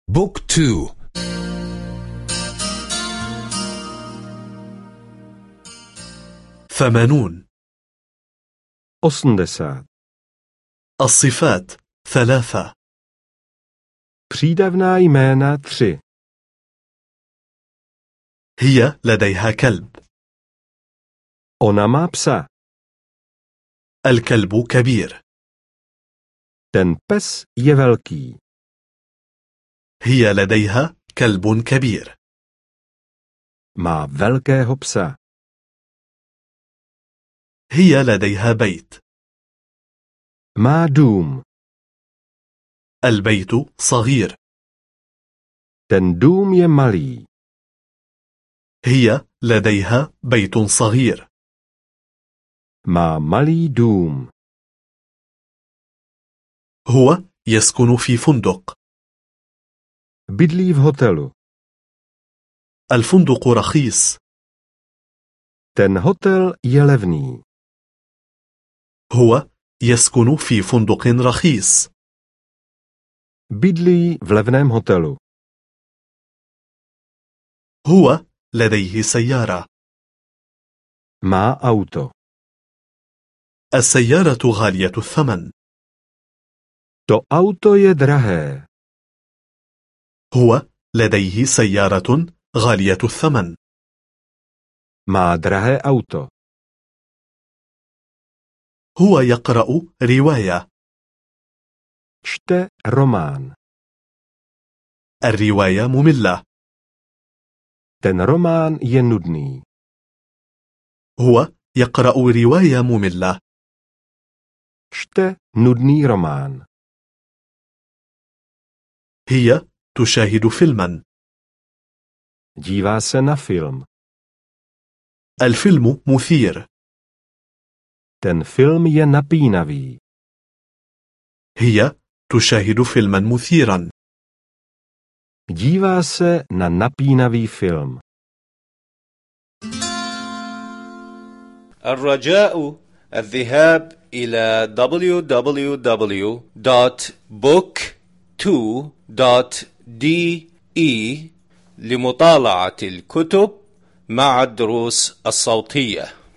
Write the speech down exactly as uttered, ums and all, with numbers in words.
بوك تو. ثمانون. osmdesát. الصفات ثلاثة. Přídavná jména tři. هي لديها كلب. Ona má psa. الكلب كبير. Ten pes je velký. هي لديها كلب كبير. Má velkého psa. هي لديها بيت. Má dům. البيت صغير. Ten dům je malý. هي لديها بيت صغير. Má malý dům. هو يسكن في فندق. Bydlí v hotelu. الفندق رخيص. Ten hotel je levný. هو يسكن في فندق رخيص. Bydlí v levném hotelu. هو لديه سيارة. Má auto. السيارة غالية الثمن. To auto je drahé. هو لديه سيارة غالية الثمن. Má drahé auto. هو يقرأ رواية. Čte román. الرواية مملة. Ten román je nudný. هو يقرأ رواية مملة. Čte nudný román. هي تشاهد فيلما. Dívá se na film. الفيلم مثير. Ten film je napínavý. هي تشاهد فيلما مثيرا. Dívá se na napínavý film. الرجاء الذهاب إلى دبليو دبليو دبليو دوت بوك تو دوت دي إي لمطالعة الكتب مع الدروس الصوتية.